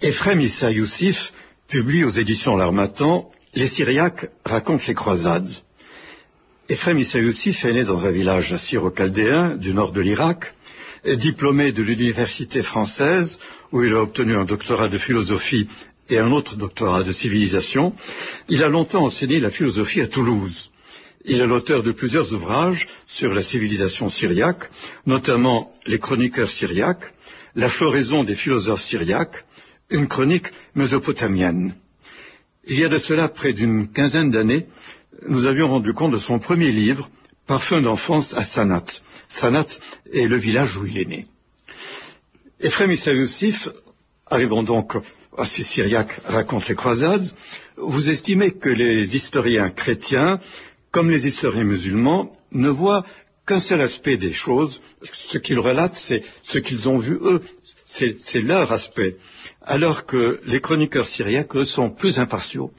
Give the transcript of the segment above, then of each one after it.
Ephrem Issa Youssif publie aux éditions L'Harmattan « Les Syriaques racontent les croisades ». Ephrem Issa Youssif est né dans un village assyro-chaldéen du nord de l'Irak, diplômé de l'université française où il a obtenu un doctorat de philosophie et un autre doctorat de civilisation. Il a longtemps enseigné la philosophie à Toulouse. Il est l'auteur de plusieurs ouvrages sur la civilisation syriaque, notamment Les chroniqueurs syriaques, La floraison des philosophes syriaques, une chronique mésopotamienne. Il y a de cela près d'une quinzaine d'années, nous avions rendu compte de son premier livre, Parfum d'enfance à Sanat. Sanat est le village où il est né. Ephrem Issa Youssif, arrivons donc à ces Syriaques racontent les croisades. Vous estimez que les historiens chrétiens, comme les historiens musulmans, ne voient qu'un seul aspect des choses. Ce qu'ils relatent, c'est ce qu'ils ont vu eux. C'est leur aspect. Alors que les chroniqueurs syriaques, eux, sont plus impartiaux.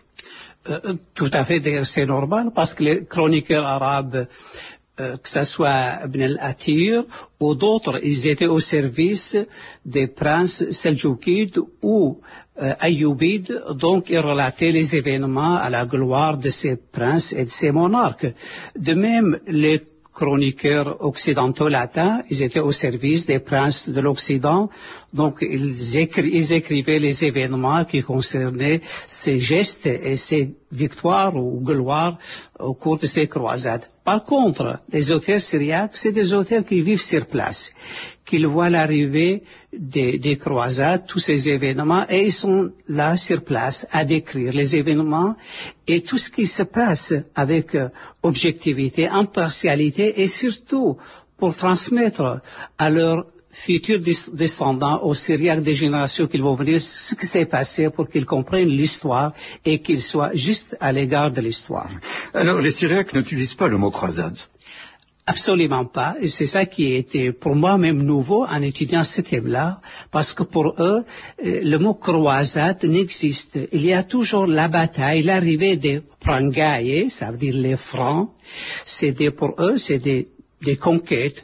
Tout à fait, d'ailleurs, c'est normal, parce que les chroniqueurs arabes, que ce soit Ibn al-Athir ou d'autres, ils étaient au service des princes seldjoukides ou ayyoubides, donc ils relataient les événements à la gloire de ces princes et de ces monarques. De même, les chroniqueurs occidentaux latins, ils étaient au service des princes de l'Occident, donc ils écrivaient les événements qui concernaient ces gestes et ces victoires ou gloires au cours de ces croisades. Par contre, les auteurs syriaques, c'est des auteurs qui vivent sur place, qui voient l'arrivée des croisades, tous ces événements, et ils sont là sur place à décrire les événements et tout ce qui se passe avec objectivité, impartialité et surtout pour transmettre à leurs futurs descendants, aux Syriaques des générations qui vont venir, ce qui s'est passé pour qu'ils comprennent l'histoire et qu'ils soient justes à l'égard de l'histoire. Alors, les Syriaques n'utilisent pas le mot croisade. Absolument pas. Et c'est ça qui était pour moi même nouveau en étudiant ce thème-là, parce que pour eux, le mot croisade n'existe. Il y a toujours la bataille, l'arrivée des prangaïs, ça veut dire les francs. Pour eux, c'est des conquêtes.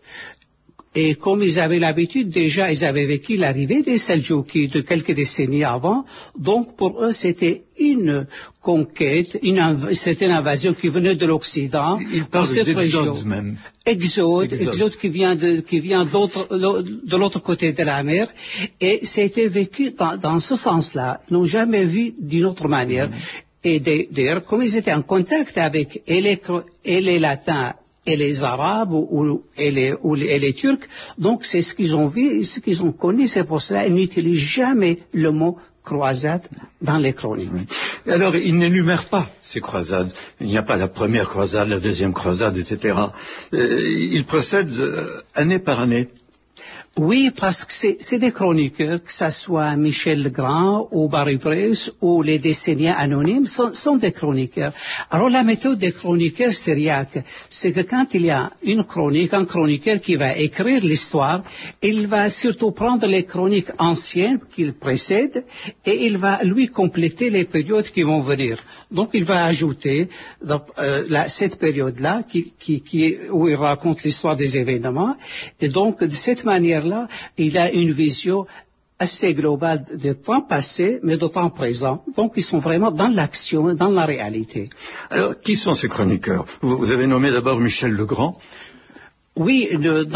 Et comme ils avaient l'habitude, déjà, ils avaient vécu l'arrivée des Seldjoukides de quelques décennies avant. Donc, pour eux, c'était une conquête, c'était une invasion qui venait de l'Occident. Ils parlent d'exode même. Exode qui vient de l'autre côté de la mer. Et c'était vécu dans ce sens-là. Ils n'ont jamais vu d'une autre manière. Et d'ailleurs, comme ils étaient en contact avec et les Latins, et les Arabes et les Turcs. Donc, c'est ce qu'ils ont vu, ce qu'ils ont connu. C'est pour cela qu'ils n'utilisent jamais le mot croisade dans les chroniques. Alors, ils n'énumèrent pas ces croisades. Il n'y a pas la première croisade, la deuxième croisade, etc. Ils procèdent année par année. Oui, parce que c'est des chroniqueurs, que ça soit Michel Legrand ou Barry Price ou les décenniens anonymes, sont des chroniqueurs. Alors la méthode des chroniqueurs syriaques, c'est que quand il y a une chronique, un chroniqueur qui va écrire l'histoire, il va surtout prendre les chroniques anciennes qu'il précède et il va lui compléter les périodes qui vont venir. Donc il va ajouter cette période-là où il raconte l'histoire des événements et donc de cette manière là, il a une vision assez globale de temps passé, mais de temps présent. Donc, ils sont vraiment dans l'action, dans la réalité. Alors, qui sont ces chroniqueurs? Vous avez nommé d'abord Michel Legrand. Oui,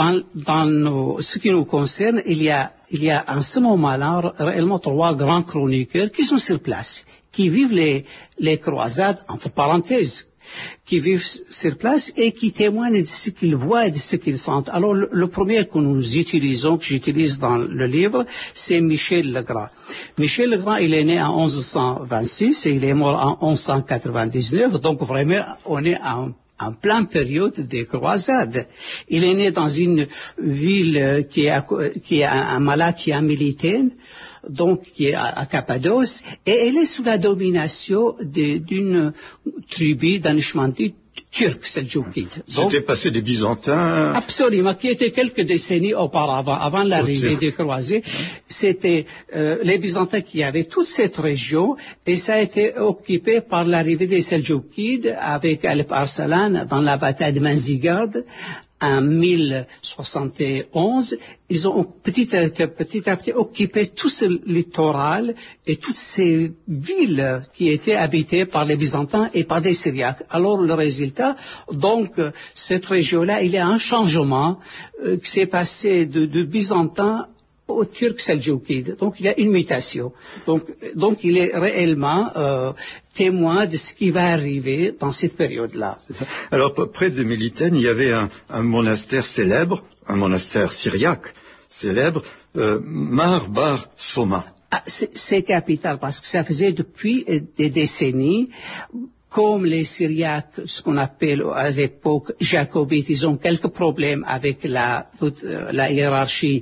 dans ce qui nous concerne, il y a en ce moment-là réellement 3 grands chroniqueurs qui sont sur place, qui vivent les croisades, entre parenthèses, qui vivent sur place et qui témoignent de ce qu'ils voient et de ce qu'ils sentent. Alors, le premier que nous utilisons, que j'utilise dans le livre, c'est Michel Legrand. Michel Legrand, il est né en 1126 et il est mort en 1199. Donc, vraiment, on est en pleine période des croisades. Il est né dans une ville qui est à Malatia Militaine, donc qui est à Cappadoce, et elle est sous la domination d'une tribu d'Anishmandi turc, seldjoukide. C'était passé des Byzantins. Absolument, qui était quelques décennies auparavant, avant l'arrivée des croisés. C'était les Byzantins qui avaient toute cette région, et ça a été occupé par l'arrivée des Seldjoukides avec Alp Arslan dans la bataille de Manzigerd en 1071, ils ont petit à petit occupé tout ce littoral et toutes ces villes qui étaient habitées par les Byzantins et par des Syriaques. Alors le résultat, donc cette région-là, il y a un changement qui s'est passé de Byzantins aux Turcs seldjoukides. Donc il y a une mutation. Donc il est réellement témoin de ce qui va arriver dans cette période-là. Alors près de Militaine, il y avait un monastère célèbre, un monastère syriaque célèbre, Mar Bar Soma. Ah, c'est capital parce que ça faisait depuis des décennies. Comme les Syriaques, ce qu'on appelle à l'époque jacobites, ils ont quelques problèmes avec la hiérarchie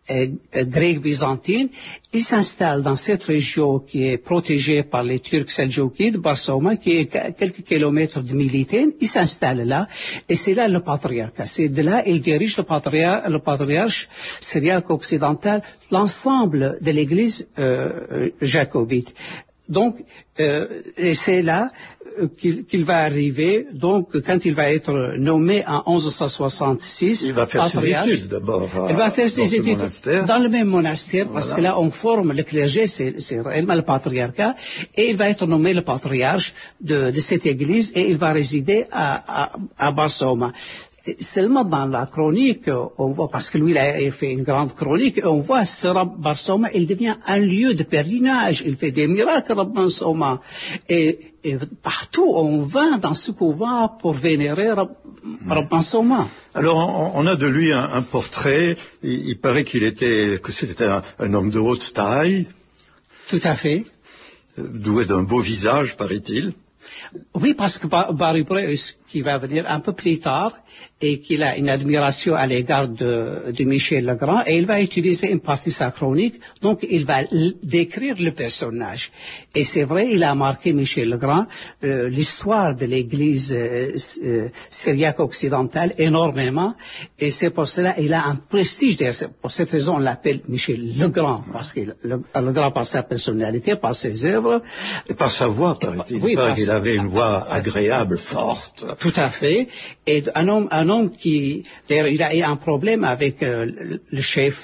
grecque-byzantine, ils s'installent dans cette région qui est protégée par les Turcs seldjoukides, Bar Soma, qui est quelques kilomètres de Militaine. Ils s'installent là, et c'est là le patriarcat. C'est de là ils dirigent le patriarche syriaque occidental, l'ensemble de l'Église jacobite. Donc, et c'est là qu'il va arriver. Donc, quand il va être nommé en 1166, il va faire ses études d'abord. Il va faire ses études dans le même monastère, voilà. Parce que là, on forme le clergé, c'est réellement le patriarcat, et il va être nommé le patriarche de cette église, et il va résider à Bar Soma. Seulement dans la chronique, on voit, parce que lui, il a fait une grande chronique, on voit ce Bar Soma, il devient un lieu de pèlerinage, il fait des miracles, Bar Soma. Et partout, on va dans ce couvent pour vénérer Bar Soma. Alors, on a de lui un portrait, il paraît que c'était un homme de haute taille. Tout à fait. Doué d'un beau visage, paraît-il. Oui, parce que Baribreus, qui va venir un peu plus tard, et qu'il a une admiration à l'égard de Michel Legrand, et il va utiliser une partie de sa chronique, donc il va décrire le personnage. Et c'est vrai, il a marqué, Michel Legrand, l'histoire de l'Église syriaque occidentale énormément, et c'est pour cela qu'il a un prestige. Pour cette raison, on l'appelle Michel Legrand, parce qu'il Legrand par sa personnalité, par ses œuvres. Et par sa voix, paraît-il. Oui, il avait une voix agréable, forte. Tout à fait. Et un homme qui, d'ailleurs, il a eu un problème avec le chef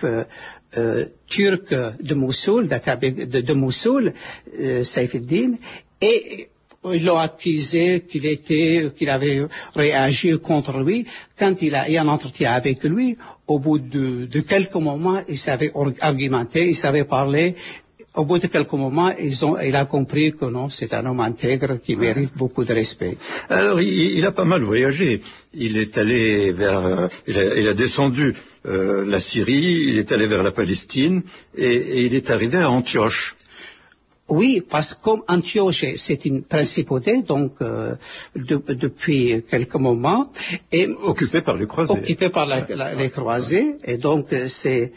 turc de Mossoul, de Mossoul, Saïf-ed-Din, et ils l'ont accusé qu'il avait réagi contre lui. Quand il a eu un entretien avec lui, au bout de quelques moments, il savait argumenter, il savait parler. Au bout de quelques moments, il a compris que non, c'est un homme intègre qui mérite beaucoup de respect. Alors, il a pas mal voyagé. Il est allé il a descendu la Syrie, il est allé vers la Palestine, et il est arrivé à Antioche. Oui, parce que comme Antioche, c'est une principauté, donc depuis quelques moments, et occupée par les croisés. Occupée par les croisés, et donc c'est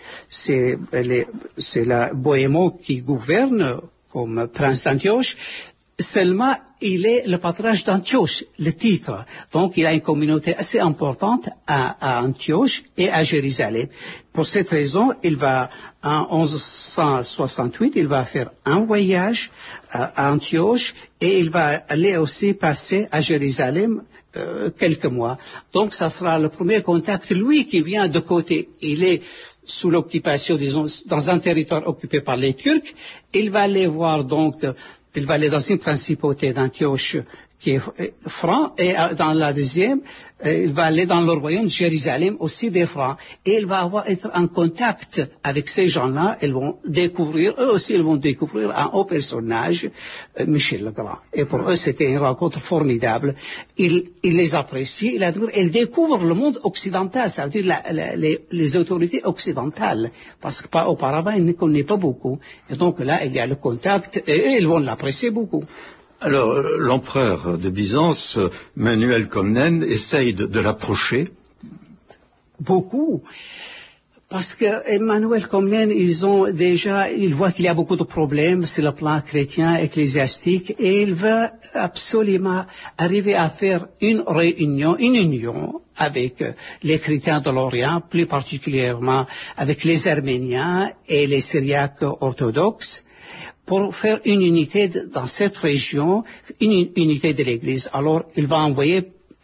la Bohémond qui gouverne comme prince d'Antioche. Seulement, il est le patriarche d'Antioche, le titre. Donc, il a une communauté assez importante à Antioche et à Jérusalem. Pour cette raison, en 1168, il va faire un voyage à Antioche et il va aller aussi passer à Jérusalem quelques mois. Donc, ça sera le premier contact. Lui qui vient de côté, il est sous l'occupation, disons, dans un territoire occupé par les Turcs. Il va aller voir donc... Il va aller dans une principauté d'Antioche qui est franc, et dans la deuxième, il va aller dans le royaume de Jérusalem, aussi des francs. Et il va être en contact avec ces gens-là. Eux aussi, ils vont découvrir un haut personnage, Michel Legrand. Et pour eux, c'était une rencontre formidable. Il les apprécie, il admire, et il découvre le monde occidental, ça veut dire les autorités occidentales. Parce qu'auparavant, il ne connaît pas beaucoup. Et donc là, il y a le contact, et eux, ils vont l'apprécier beaucoup. Alors, l'empereur de Byzance, Manuel Comnène, essaye de l'approcher. Beaucoup. Parce que Emmanuel Comnène, il voit qu'il y a beaucoup de problèmes sur le plan chrétien, ecclésiastique, et il veut absolument arriver à faire une union avec les chrétiens de l'Orient, plus particulièrement avec les Arméniens et les Syriaques orthodoxes, pour faire une unité dans cette région, une unité de l'Église. Alors, il va envoyer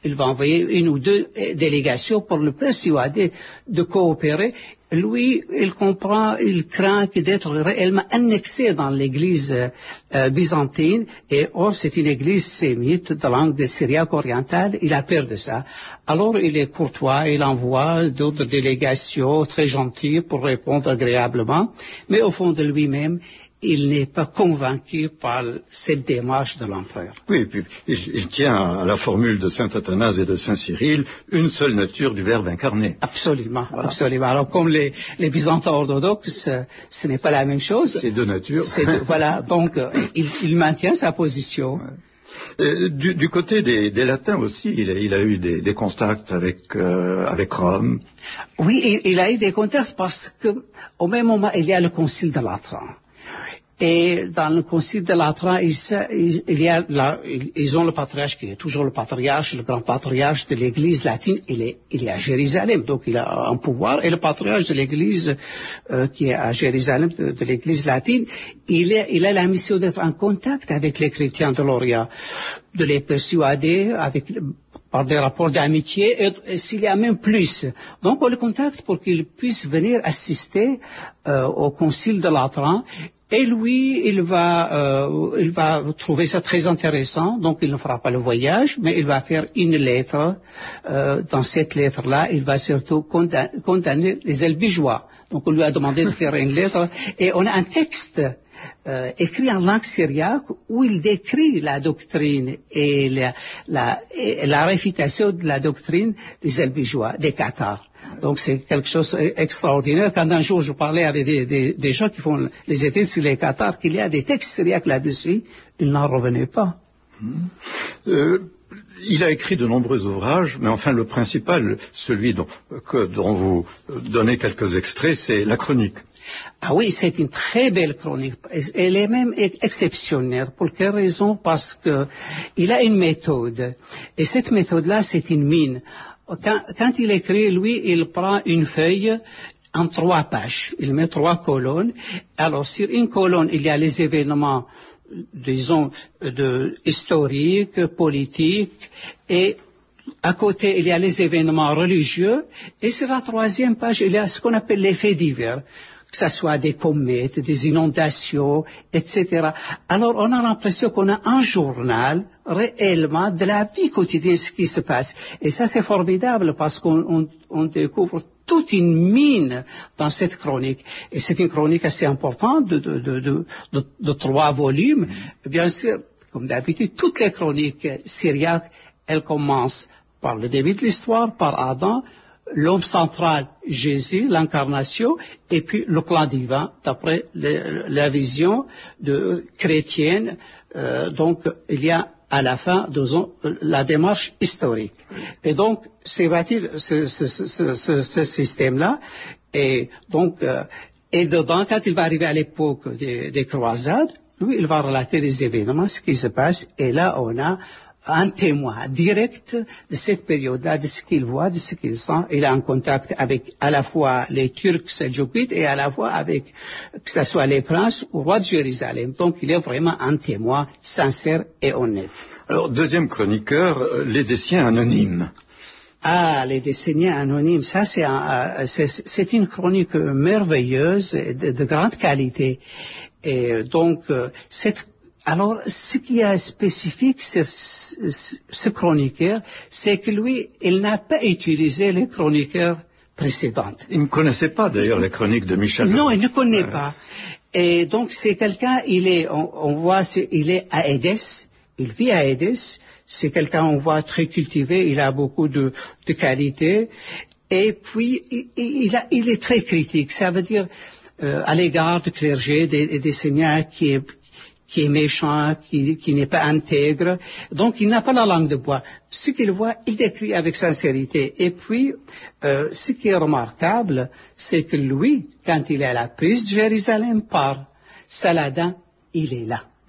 il va envoyer une ou deux délégations pour le persuader de coopérer. Lui, il comprend, il craint d'être réellement annexé dans l'église byzantine, et or c'est une église sémite de langue syriaque orientale, il a peur de ça. Alors il est courtois, il envoie d'autres délégations très gentilles pour répondre agréablement, mais au fond de lui-même, il n'est pas convaincu par cette démarche de l'empereur. Oui, et puis il tient à la formule de saint Athanase et de saint Cyril, une seule nature du Verbe incarné. Absolument, voilà. Absolument. Alors comme les byzantins orthodoxes, ce n'est pas la même chose. C'est deux natures. Voilà, donc il maintient sa position. Ouais. Du côté des latins aussi, il a eu des contacts avec Rome. Oui, il a eu des contacts parce que au même moment il y a le concile de Latran. Et dans le concile de Latran, ils ont le patriarche qui est toujours le patriarche, le grand patriarche de l'église latine, il est à Jérusalem, donc il a un pouvoir, et le patriarche de l'église qui est à Jérusalem, de l'église latine, il a la mission d'être en contact avec les chrétiens de l'Orient, de les persuader par des rapports d'amitié, et s'il y a même plus. Donc on le contacte pour qu'il puisse venir assister au concile de Latran. Et lui, il va trouver ça très intéressant, donc il ne fera pas le voyage, mais il va faire une lettre. Dans cette lettre-là, il va surtout condamner les Albigeois. Donc on lui a demandé de faire une lettre, et on a un texte écrit en langue syriaque où il décrit la doctrine et la réfutation de la doctrine des Albigeois, des Cathares. Donc c'est quelque chose d'extraordinaire. Quand un jour je parlais avec des gens qui font les études sur les Cathares, qu'il y a des textes syriaques là-dessus, ils n'en revenaient pas. Il a écrit de nombreux ouvrages, mais enfin le principal, celui dont vous donnez quelques extraits, c'est la chronique. Ah oui, c'est une très belle chronique. Elle est même exceptionnelle. Pour quelle raison? Parce que il a une méthode. Et cette méthode-là, c'est une mine. Quand il écrit, lui, il prend une feuille en 3 pages. Il met 3 colonnes. Alors, sur une colonne, il y a les événements, disons, historiques, politiques, et à côté, il y a les événements religieux. Et sur la 3e page, il y a ce qu'on appelle les faits divers, que ce soit des comètes, des inondations, etc. Alors, on a l'impression qu'on a un journal réellement de la vie quotidienne, ce qui se passe. Et ça, c'est formidable parce qu'on découvre toute une mine dans cette chronique. Et c'est une chronique assez importante de 3 volumes. Bien sûr, comme d'habitude, toutes les chroniques syriaques, elles commencent par le début de l'histoire, par Adam, l'homme central, Jésus, l'incarnation, et puis le plan divin, d'après la vision chrétienne. Donc, il y a à la fin, disons, la démarche historique. Et donc, c'est bâti ce système-là. Et donc, et dedans, quand il va arriver à l'époque des croisades, lui, il va relater les événements, ce qui se passe. Et là, on a un témoin direct de cette période-là, de ce qu'il voit, de ce qu'il sent. Il est en contact avec à la fois les Turcs seldjoukides et à la fois avec, que ce soit les princes ou rois de Jérusalem. Donc il est vraiment un témoin sincère et honnête. Alors, deuxième chroniqueur, les Déciens anonymes. Ah, les Déciens anonymes, ça c'est une chronique merveilleuse, de grande qualité. Et donc, alors, ce qui est spécifique, ce chroniqueur, c'est que lui, il n'a pas utilisé les chroniqueurs précédents. Il ne connaissait pas d'ailleurs les chroniques de Michel. Non, il ne connaît pas. Et donc, c'est quelqu'un, on voit, il est à Édesse, il vit à Édesse, c'est quelqu'un, on voit, très cultivé, il a beaucoup de qualités, et puis, il est très critique, ça veut dire, à l'égard du clergé, des seigneurs qui est méchant, qui n'est pas intègre. Donc, il n'a pas la langue de bois. Ce qu'il voit, il décrit avec sincérité. Et puis, ce qui est remarquable, c'est que lui, quand il est à la prise de Jérusalem par Saladin, il est là.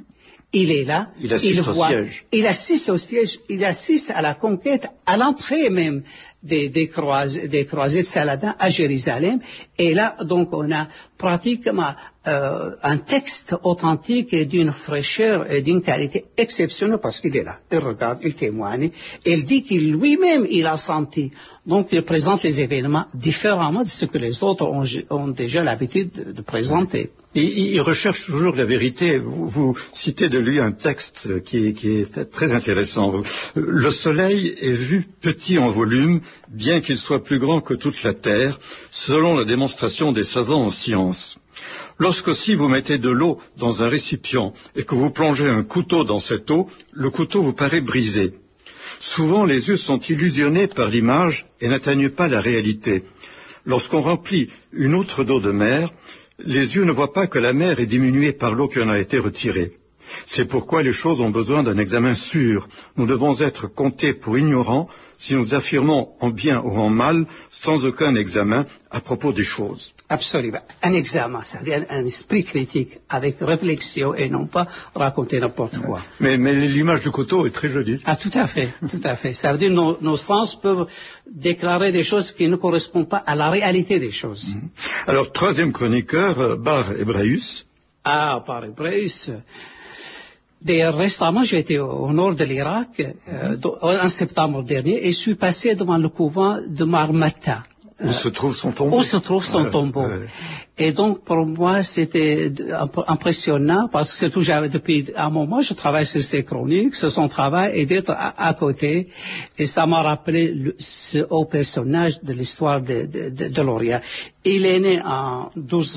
il est là, il assiste au siège. Il assiste au siège, il assiste à la conquête, à l'entrée même des croisés de Saladin à Jérusalem. Et là, donc, on a pratiquement un texte authentique et d'une fraîcheur et d'une qualité exceptionnelle parce qu'il est là. Il regarde, il témoigne, et il dit qu'il lui-même, il a senti. Donc, il présente les événements différemment de ce que les autres ont déjà l'habitude de présenter. Il recherche toujours la vérité. Vous citez de lui un texte qui est très intéressant. Le soleil est vu petit en volume, bien qu'il soit plus grand que toute la terre, selon la démonstration des savants en sciences. Lorsqu'aussi vous mettez de l'eau dans un récipient et que vous plongez un couteau dans cette eau, le couteau vous paraît brisé. Souvent, les yeux sont illusionnés par l'image et n'atteignent pas la réalité. Lorsqu'on remplit une outre d'eau de mer, les yeux ne voient pas que la mer est diminuée par l'eau qui en a été retirée. C'est pourquoi les choses ont besoin d'un examen sûr. Nous devons être comptés pour ignorants si nous affirmons en bien ou en mal, sans aucun examen à propos des choses. Absolument. Un examen, c'est-à-dire un esprit critique avec réflexion et non pas raconter n'importe quoi. Mais l'image du couteau est très jolie. Ah, tout à fait, tout à fait. Ça veut dire que nos sens peuvent déclarer des choses qui ne correspondent pas à la réalité des choses. Alors, troisième chroniqueur, Bar Hébraeus. Ah, Bar Hébraeus. D'ailleurs, récemment, j'étais au nord de l'Irak, en septembre dernier, et je suis passé devant le couvent de Marmata. Où se trouve son tombeau. Où se trouve son tombeau. Et donc, pour moi, c'était impressionnant, parce que c'est tout, depuis un moment, je travaille sur ces chroniques, sur son travail, et d'être à côté. Et ça m'a rappelé ce haut personnage de l'histoire de l'Orient. Il est né en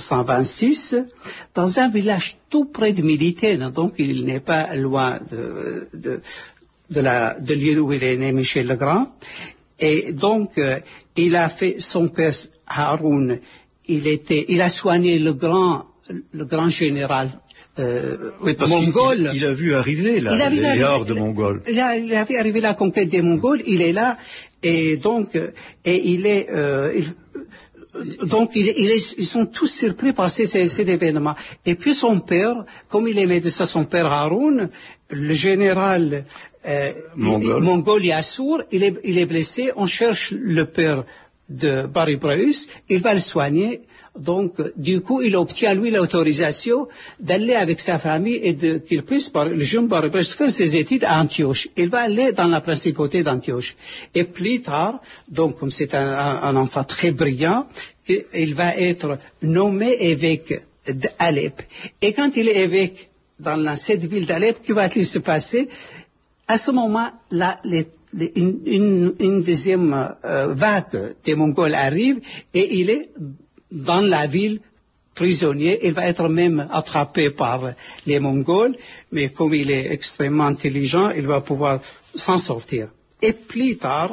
1226, dans un village tout près de Milétène, donc il n'est pas loin de lieu où il est né, Michel le Grand. Et donc, il a fait son père Haroun, il a soigné le grand général mongol. Il a vu arriver les hordes mongoles. Il a vu arriver la conquête des Mongols, il est là, et donc, ils sont tous surpris par cet événement. Et puis son père, comme il est médecin, son père Haroun, le général mongol Yassour, il est blessé, on cherche le père de Bar Hébraeus, il va le soigner. Donc, du coup, il obtient, lui, l'autorisation d'aller avec sa famille et qu'il puisse, le jeune Bar Hébraeus, faire ses études à Antioche. Il va aller dans la principauté d'Antioche. Et plus tard, donc, comme c'est un enfant très brillant, il va être nommé évêque d'Alep. Et quand il est évêque dans cette ville d'Alep, que va-t-il se passer? À ce moment-là, une deuxième vague des Mongols arrive et il est dans la ville prisonnier. Il va être même attrapé par les Mongols, mais comme il est extrêmement intelligent, il va pouvoir s'en sortir. Et plus tard,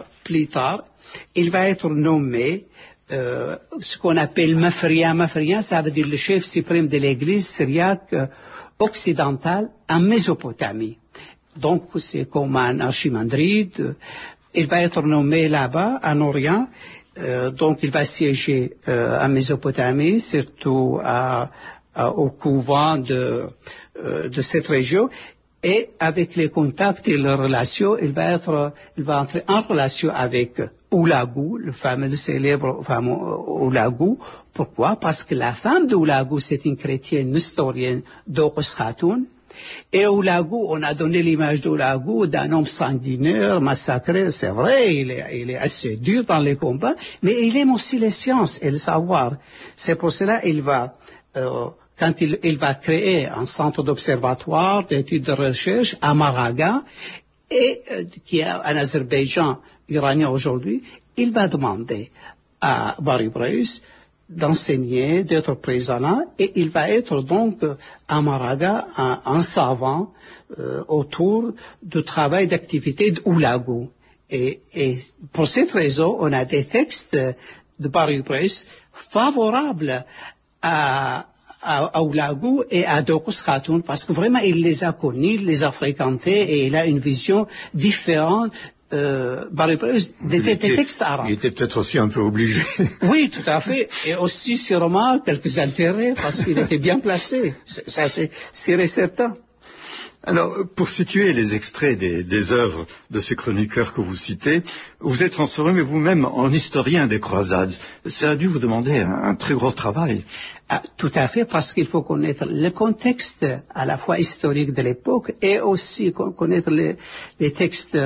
il va être nommé ce qu'on appelle Mafrian. Mafrian, ça veut dire le chef suprême de l'église syriaque occidentale en Mésopotamie. Donc, c'est comme un archimandrite. Il va être nommé là-bas, en Orient. Donc, il va siéger en Mésopotamie, surtout au couvent de cette région. Et avec les contacts et les relations, il va entrer en relation avec Oulagou, le fameux célèbre femme Oulagou. Pourquoi? Parce que la femme d'Oulagou, c'est une chrétienne nestorienne d'Oqos Khatoun. Et Oulagou, on a donné l'image d'Oulagou d'un homme sanguinaire, massacré. C'est vrai, il est assez dur dans les combats, mais il aime aussi les sciences et le savoir. C'est pour cela qu'il va, quand il va créer un centre d'observatoire, d'études de recherche à Maraga, et qui est en Azerbaïdjan iranien aujourd'hui, il va demander à Bar Hébraeus d'enseigner, d'être présent là, et il va être donc à Maraga un savant autour du travail d'activité d'Oulagou. Et pour cette raison, on a des textes de Bar Hébraeus favorables à Oulagou et à Oqos Khatoun, parce que vraiment il les a connus, il les a fréquentés et il a une vision différente Bar Hébraeus des textes arabes. Il était peut-être aussi un peu obligé. Oui, tout à fait. Et aussi sûrement quelques intérêts, parce qu'il était bien placé. Ça, c'est sûr et certain. Alors, pour situer les extraits des œuvres de ces chroniqueurs que vous citez, vous êtes transformé vous-même en historien des croisades. Ça a dû vous demander un très gros travail. Ah, tout à fait, parce qu'il faut connaître le contexte à la fois historique de l'époque et aussi connaître les textes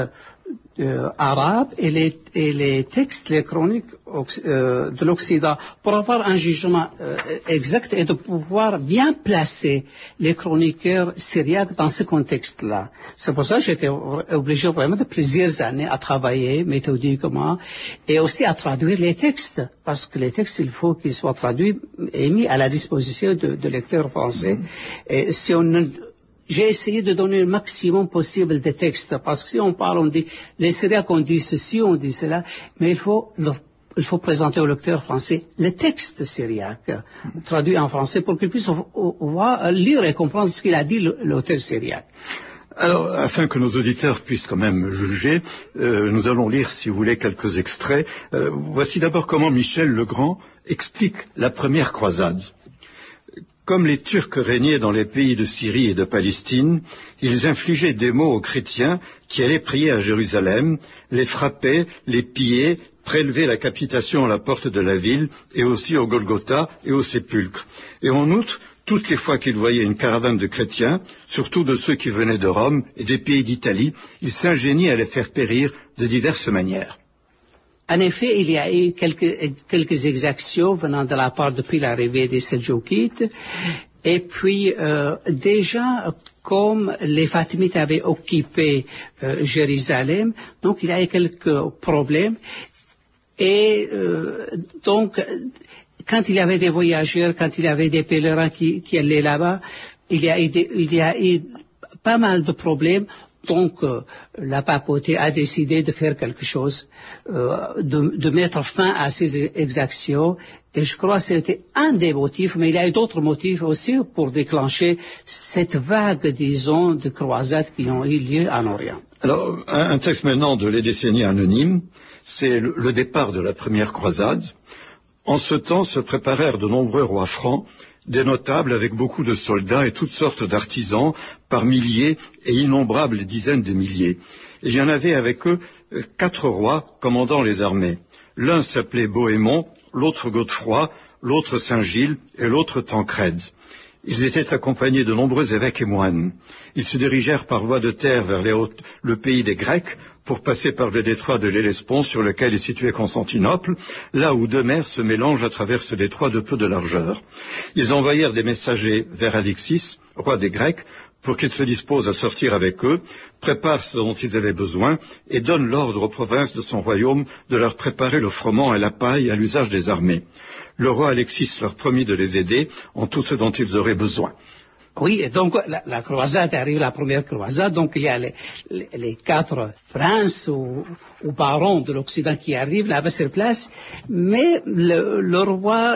arabes et les textes, les chroniques de l'Occident pour avoir un jugement exact et de pouvoir bien placer les chroniqueurs syriaques dans ce contexte-là. C'est pour ça que j'étais obligé vraiment de plusieurs années à travailler méthodiquement et aussi à traduire les textes, parce que les textes, il faut qu'ils soient traduits et mis à la disposition de lecteurs français. Et si on ne J'ai essayé de donner le maximum possible de textes, parce que si on parle, on dit, les Syriaques, on dit ceci, on dit cela, mais il faut présenter au lecteur français le texte syriaque, traduit en français, pour qu'il puisse lire et comprendre ce qu'il a dit l'auteur syriaque. Alors, afin que nos auditeurs puissent quand même juger, nous allons lire, si vous voulez, quelques extraits. Voici d'abord comment Michel Legrand explique la première croisade. Comme les Turcs régnaient dans les pays de Syrie et de Palestine, ils infligeaient des maux aux chrétiens qui allaient prier à Jérusalem, les frappaient, les pillaient, prélevaient la capitation à la porte de la ville et aussi au Golgotha et au sépulcre. Et en outre, toutes les fois qu'ils voyaient une caravane de chrétiens, surtout de ceux qui venaient de Rome et des pays d'Italie, ils s'ingéniaient à les faire périr de diverses manières. En effet, il y a eu quelques exactions venant de la part depuis l'arrivée des Seldjoukides. Et puis, déjà, comme les Fatimides avaient occupé Jérusalem, donc il y a eu quelques problèmes. Et donc, quand il y avait des voyageurs, quand il y avait des pèlerins qui allaient là-bas, il y a eu pas mal de problèmes. Donc, la papauté a décidé de faire quelque chose, de mettre fin à ces exactions. Et je crois que c'était un des motifs, mais il y a eu d'autres motifs aussi pour déclencher cette vague, disons, de croisades qui ont eu lieu en Orient. Alors, un texte maintenant de Les Décennies Anonymes, c'est le départ de la première croisade. En ce temps se préparèrent de nombreux rois francs, des notables avec beaucoup de soldats et toutes sortes d'artisans, par milliers et innombrables dizaines de milliers. Il y en avait avec eux 4 rois commandant les armées. L'un s'appelait Bohémond, l'autre Godefroy, l'autre Saint-Gilles et l'autre Tancrède. Ils étaient accompagnés de nombreux évêques et moines. Ils se dirigèrent par voie de terre vers le pays des Grecs pour passer par le détroit de l'Hellespont sur lequel est situé Constantinople, là où 2 mers se mélangent à travers ce détroit de peu de largeur. Ils envoyèrent des messagers vers Alexis, roi des Grecs, pour qu'il se dispose à sortir avec eux, prépare ce dont ils avaient besoin et donne l'ordre aux provinces de son royaume de leur préparer le froment et la paille à l'usage des armées. Le roi Alexis leur promit de les aider en tout ce dont ils auraient besoin. Oui, et donc la croisade arrive, la première croisade, donc il y a les 4 princes ou barons de l'Occident qui arrivent là-bas sur place, mais le roi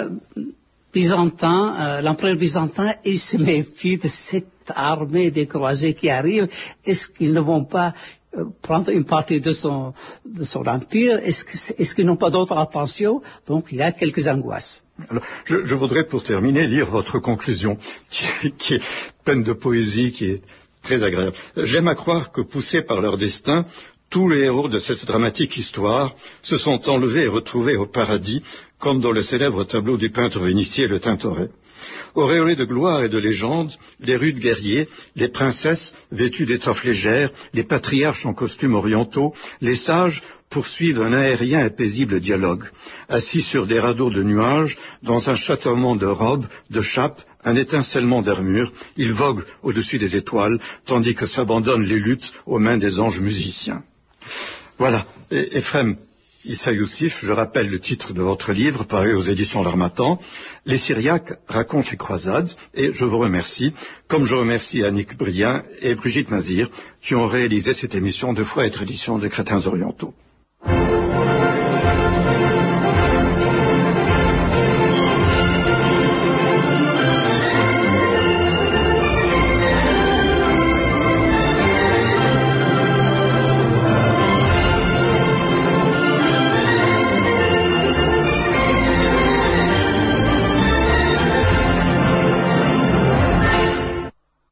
byzantin, l'empereur byzantin, il se méfie de cette armée des croisés qui arrivent. Est-ce qu'ils ne vont pas prendre une partie de son empire? Est-ce qu'ils n'ont pas d'autre attention? Donc il y a quelques angoisses. Alors, je voudrais pour terminer lire votre conclusion, qui est pleine de poésie, qui est très agréable. J'aime à croire que, poussés par leur destin, tous les héros de cette dramatique histoire se sont enlevés et retrouvés au paradis, comme dans le célèbre tableau du peintre vénitien Le Tintoret. Auréolés de gloire et de légende, les rudes guerriers, les princesses vêtues d'étoffes légères, les patriarches en costumes orientaux, les sages poursuivent un aérien et paisible dialogue. Assis sur des radeaux de nuages, dans un chatoiement de robes, de chapes, un étincellement d'armure, ils voguent au-dessus des étoiles, tandis que s'abandonnent les luttes aux mains des anges musiciens. Voilà. Ephrem Issa Youssif, je rappelle le titre de votre livre, paru aux éditions L'Harmattan. Les Syriaques racontent les croisades, et je vous remercie, comme je remercie Annick Brien et Brigitte Mazir, qui ont réalisé cette émission 2 fois être édition des Chrétiens orientaux.